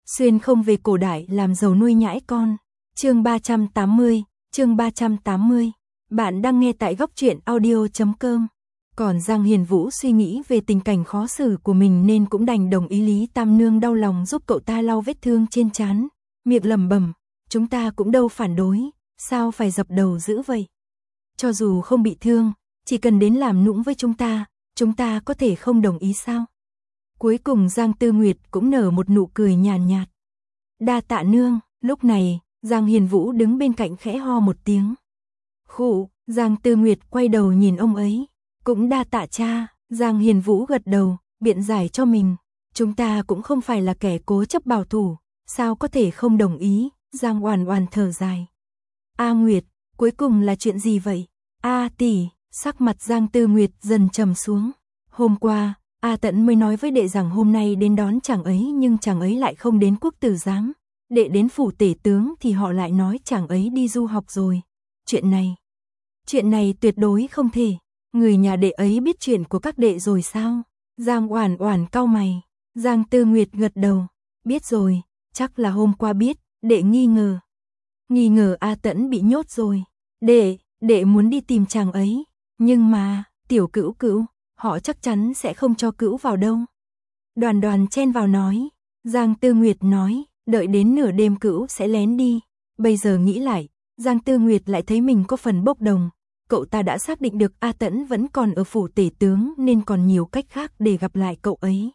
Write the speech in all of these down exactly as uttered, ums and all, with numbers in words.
Xuyên không về cổ đại làm giàu nuôi nhãi con. Chương ba trăm tám mươi, chương ba trăm tám mươi. Bạn đang nghe tại góc truyện audio chấm com. Còn Giang Hiền Vũ suy nghĩ về tình cảnh khó xử của mình nên cũng đành đồng ý Lý Tam Nương đau lòng giúp cậu ta lau vết thương trên trán, miệng lẩm bẩm, chúng ta cũng đâu phản đối, sao phải dập đầu dữ vậy? Cho dù không bị thương, chỉ cần đến làm nũng với chúng ta, chúng ta có thể không đồng ý sao? Cuối cùng Giang Tư Nguyệt cũng nở một nụ cười nhàn nhạt. Đa tạ nương. Lúc này, Giang Hiền Vũ đứng bên cạnh khẽ ho một tiếng. Khụ, Giang Tư Nguyệt quay đầu nhìn ông ấy. Cũng đa tạ cha. Giang Hiền Vũ gật đầu, biện giải cho mình. Chúng ta cũng không phải là kẻ cố chấp bảo thủ, sao có thể không đồng ý? Giang Oản Oản thở dài. A Nguyệt, cuối cùng là chuyện gì vậy? A tỷ, sắc mặt Giang Tư Nguyệt dần trầm xuống. Hôm qua, A Tẫn mới nói với đệ rằng hôm nay đến đón chàng ấy nhưng chàng ấy lại không đến quốc tử giám. Đệ đến phủ tể tướng thì họ lại nói chàng ấy đi du học rồi. Chuyện này, chuyện này tuyệt đối không thể. Người nhà đệ ấy biết chuyện của các đệ rồi sao? Giang Oản Oản cau mày. Giang Tư Nguyệt gật đầu. Biết rồi, chắc là hôm qua biết, đệ nghi ngờ. Nghi ngờ A Tẫn bị nhốt rồi. Đệ, đệ muốn đi tìm chàng ấy. Nhưng mà, tiểu Cữu Cữu, họ chắc chắn sẽ không cho Cữu vào đâu. Đoàn Đoàn chen vào nói. Giang Tư Nguyệt nói, đợi đến nửa đêm Cữu sẽ lén đi. Bây giờ nghĩ lại, Giang Tư Nguyệt lại thấy mình có phần bốc đồng. Cậu ta đã xác định được A Tẫn vẫn còn ở phủ tể tướng nên còn nhiều cách khác để gặp lại cậu ấy.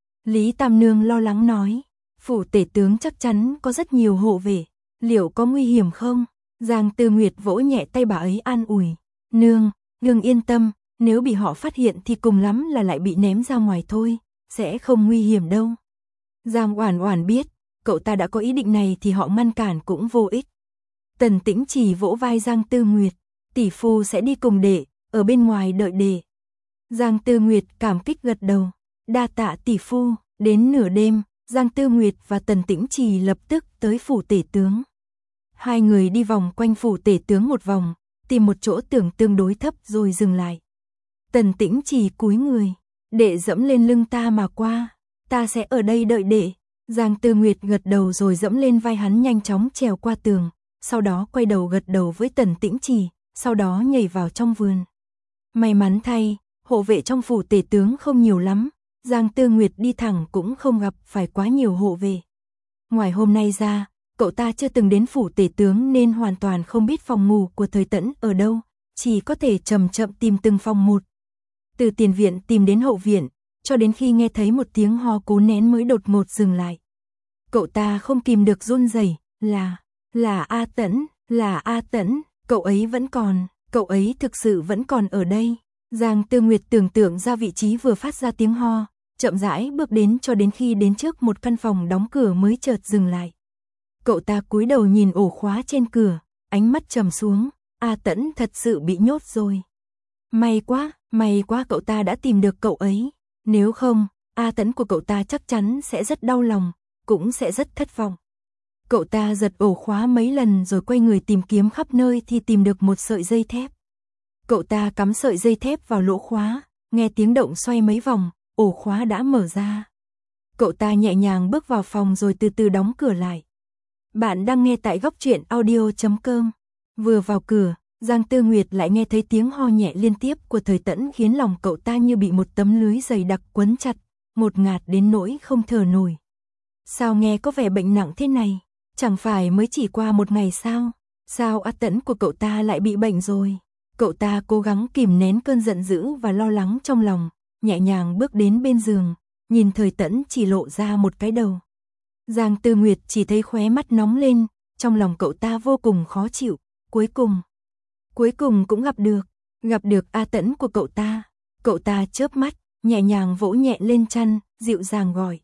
Lý Tam Nương lo lắng nói, phủ tể tướng chắc chắn có rất nhiều hộ vệ, liệu có nguy hiểm không? Giang Tư Nguyệt vỗ nhẹ tay bà ấy an ủi, nương, nương yên tâm, nếu bị họ phát hiện thì cùng lắm là lại bị ném ra ngoài thôi, sẽ không nguy hiểm đâu. Giang Oản Oản biết, cậu ta đã có ý định này thì họ ngăn cản cũng vô ích. Tần Tĩnh Chỉ vỗ vai Giang Tư Nguyệt, tỷ phu sẽ đi cùng đệ, ở bên ngoài đợi đệ. Giang Tư Nguyệt cảm kích gật đầu, đa tạ tỷ phu. Đến nửa đêm, Giang Tư Nguyệt và Tần Tĩnh Chỉ lập tức tới phủ tể tướng. Hai người đi vòng quanh phủ tể tướng một vòng, tìm một chỗ tưởng tương đối thấp rồi dừng lại. Tần Tĩnh Chỉ cúi người, đệ dẫm lên lưng ta mà qua, ta sẽ ở đây đợi đệ. Giang Tư Nguyệt gật đầu rồi dẫm lên vai hắn nhanh chóng trèo qua tường, sau đó quay đầu gật đầu với Tần Tĩnh Chỉ, sau đó nhảy vào trong vườn. May mắn thay, hộ vệ trong phủ tể tướng không nhiều lắm, Giang Tư Nguyệt đi thẳng cũng không gặp phải quá nhiều hộ vệ. Ngoài hôm nay ra, cậu ta chưa từng đến phủ tể tướng nên hoàn toàn không biết phòng ngủ của Thời Tẫn ở đâu, chỉ có thể chậm chậm tìm từng phòng một. Từ tiền viện tìm đến hậu viện, cho đến khi nghe thấy một tiếng ho cố nén mới đột ngột dừng lại. Cậu ta không kìm được run rẩy, là, là A Tẫn, là A Tẫn, cậu ấy vẫn còn, cậu ấy thực sự vẫn còn ở đây. Giang Tư Nguyệt tưởng tượng ra vị trí vừa phát ra tiếng ho, chậm rãi bước đến cho đến khi đến trước một căn phòng đóng cửa mới chợt dừng lại. Cậu ta cúi đầu nhìn ổ khóa trên cửa, ánh mắt trầm xuống, A Tẫn thật sự bị nhốt rồi. May quá, may quá cậu ta đã tìm được cậu ấy, nếu không, A Tẫn của cậu ta chắc chắn sẽ rất đau lòng, cũng sẽ rất thất vọng. Cậu ta giật ổ khóa mấy lần rồi quay người tìm kiếm khắp nơi thì tìm được một sợi dây thép. Cậu ta cắm sợi dây thép vào lỗ khóa, nghe tiếng động xoay mấy vòng, ổ khóa đã mở ra. Cậu ta nhẹ nhàng bước vào phòng rồi từ từ đóng cửa lại. Bạn đang nghe tại góc truyện audio chấm com. Vừa vào cửa, Giang Tư Nguyệt lại nghe thấy tiếng ho nhẹ liên tiếp của Thời Tẫn khiến lòng cậu ta như bị một tấm lưới dày đặc quấn chặt, ngột ngạt đến nỗi không thở nổi. Sao nghe có vẻ bệnh nặng thế này? Chẳng phải mới chỉ qua một ngày sao? Sao A Tẫn của cậu ta lại bị bệnh rồi? Cậu ta cố gắng kìm nén cơn giận dữ và lo lắng trong lòng, nhẹ nhàng bước đến bên giường, nhìn Thời Tẫn chỉ lộ ra một cái đầu. Giang Tư Nguyệt chỉ thấy khóe mắt nóng lên, trong lòng cậu ta vô cùng khó chịu, cuối cùng, cuối cùng cũng gặp được, gặp được A Tẫn của cậu ta. Cậu ta chớp mắt, nhẹ nhàng vỗ nhẹ lên chăn, dịu dàng gọi.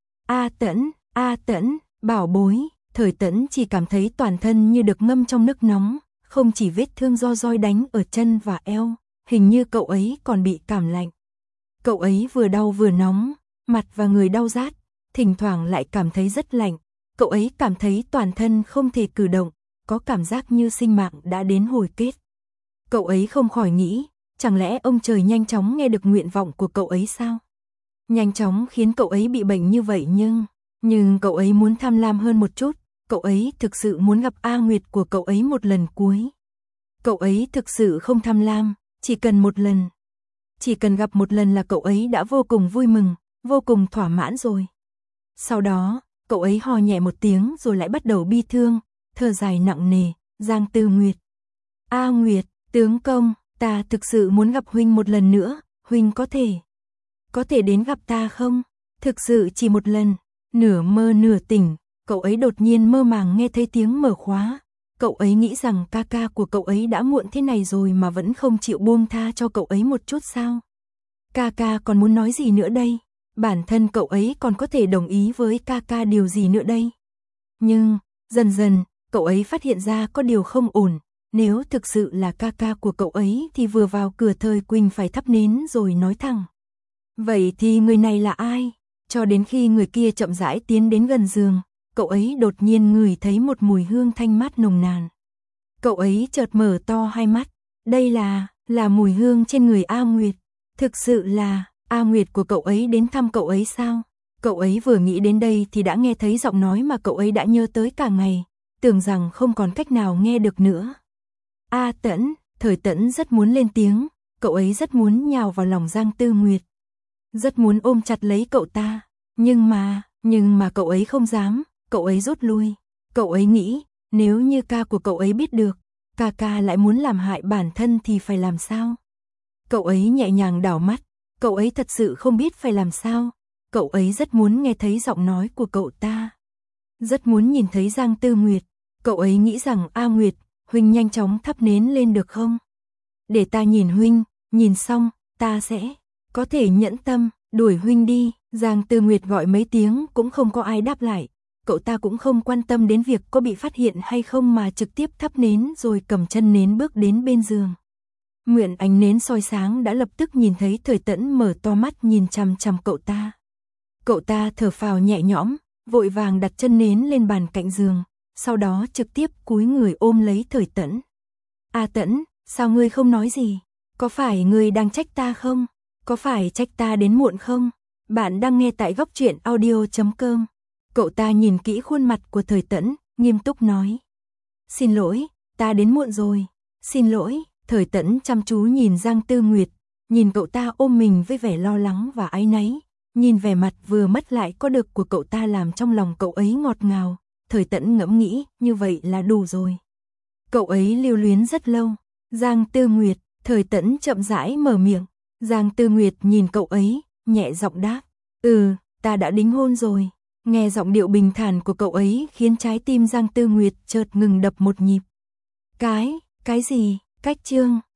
A Tẫn, A Tẫn, bảo bối. Thời Tẫn chỉ cảm thấy toàn thân như được ngâm trong nước nóng, không chỉ vết thương do roi đánh ở chân và eo, hình như cậu ấy còn bị cảm lạnh. Cậu ấy vừa đau vừa nóng, mặt và người đau rát, thỉnh thoảng lại cảm thấy rất lạnh. Cậu ấy cảm thấy toàn thân không thể cử động, có cảm giác như sinh mạng đã đến hồi kết. Cậu ấy không khỏi nghĩ, chẳng lẽ ông trời nhanh chóng nghe được nguyện vọng của cậu ấy sao? Nhanh chóng khiến cậu ấy bị bệnh như vậy nhưng... Nhưng cậu ấy muốn tham lam hơn một chút, cậu ấy thực sự muốn gặp A Nguyệt của cậu ấy một lần cuối. Cậu ấy thực sự không tham lam, chỉ cần một lần. Chỉ cần gặp một lần là cậu ấy đã vô cùng vui mừng, vô cùng thỏa mãn rồi. Sau đó, cậu ấy hò nhẹ một tiếng rồi lại bắt đầu bi thương, thở dài nặng nề, Giang Tư Nguyệt. A Nguyệt, tướng công, ta thực sự muốn gặp huynh một lần nữa, huynh có thể. Có thể đến gặp ta không? Thực sự chỉ một lần, nửa mơ nửa tỉnh, cậu ấy đột nhiên mơ màng nghe thấy tiếng mở khóa. Cậu ấy nghĩ rằng ca ca của cậu ấy đã muộn thế này rồi mà vẫn không chịu buông tha cho cậu ấy một chút sao? Ca ca còn muốn nói gì nữa đây? Bản thân cậu ấy còn có thể đồng ý với ca ca điều gì nữa đây? Nhưng, dần dần, cậu ấy phát hiện ra có điều không ổn. Nếu thực sự là ca ca của cậu ấy thì vừa vào cửa Thời Quỳnh phải thắp nến rồi nói thẳng. Vậy thì người này là ai? Cho đến khi người kia chậm rãi tiến đến gần giường, cậu ấy đột nhiên ngửi thấy một mùi hương thanh mát nồng nàn. Cậu ấy chợt mở to hai mắt. Đây là, là mùi hương trên người A Nguyệt. Thực sự là, A Nguyệt của cậu ấy đến thăm cậu ấy sao? Cậu ấy vừa nghĩ đến đây thì đã nghe thấy giọng nói mà cậu ấy đã nhớ tới cả ngày, tưởng rằng không còn cách nào nghe được nữa. A Tẫn, Thời Tẫn rất muốn lên tiếng, cậu ấy rất muốn nhào vào lòng Giang Tư Nguyệt. Rất muốn ôm chặt lấy cậu ta, nhưng mà, nhưng mà cậu ấy không dám, cậu ấy rút lui. Cậu ấy nghĩ, nếu như ca của cậu ấy biết được, ca ca lại muốn làm hại bản thân thì phải làm sao? Cậu ấy nhẹ nhàng đảo mắt, cậu ấy thật sự không biết phải làm sao. Cậu ấy rất muốn nghe thấy giọng nói của cậu ta. Rất muốn nhìn thấy Giang Tư Nguyệt. Cậu ấy nghĩ rằng A Nguyệt, huynh nhanh chóng thắp nến lên được không? Để ta nhìn huynh, nhìn xong, ta sẽ có thể nhẫn tâm, đuổi huynh đi. Giang Tư Nguyệt gọi mấy tiếng cũng không có ai đáp lại. Cậu ta cũng không quan tâm đến việc có bị phát hiện hay không mà trực tiếp thắp nến rồi cầm chân nến bước đến bên giường. Nguyện ánh nến soi sáng đã lập tức nhìn thấy Thời Tẫn mở to mắt nhìn chằm chằm cậu ta. Cậu ta thở phào nhẹ nhõm, vội vàng đặt chân nến lên bàn cạnh giường, sau đó trực tiếp cúi người ôm lấy Thời Tẫn. A Tẫn, sao ngươi không nói gì? Có phải ngươi đang trách ta không? Có phải trách ta đến muộn không? Bạn đang nghe tại góc truyện audio chấm com. Cậu ta nhìn kỹ khuôn mặt của Thời Tẫn, nghiêm túc nói. Xin lỗi, ta đến muộn rồi. Xin lỗi. Thời Tẫn chăm chú nhìn Giang Tư Nguyệt, nhìn cậu ta ôm mình với vẻ lo lắng và áy náy, nhìn vẻ mặt vừa mất lại có được của cậu ta làm trong lòng cậu ấy ngọt ngào. Thời Tẫn ngẫm nghĩ, như vậy là đủ rồi. Cậu ấy lưu luyến rất lâu. Giang Tư Nguyệt, Thời Tẫn chậm rãi mở miệng. Giang Tư Nguyệt nhìn cậu ấy, nhẹ giọng đáp, ừ, ta đã đính hôn rồi. Nghe giọng điệu bình thản của cậu ấy khiến trái tim Giang Tư Nguyệt chợt ngừng đập một nhịp. Cái, cái gì? Cách chương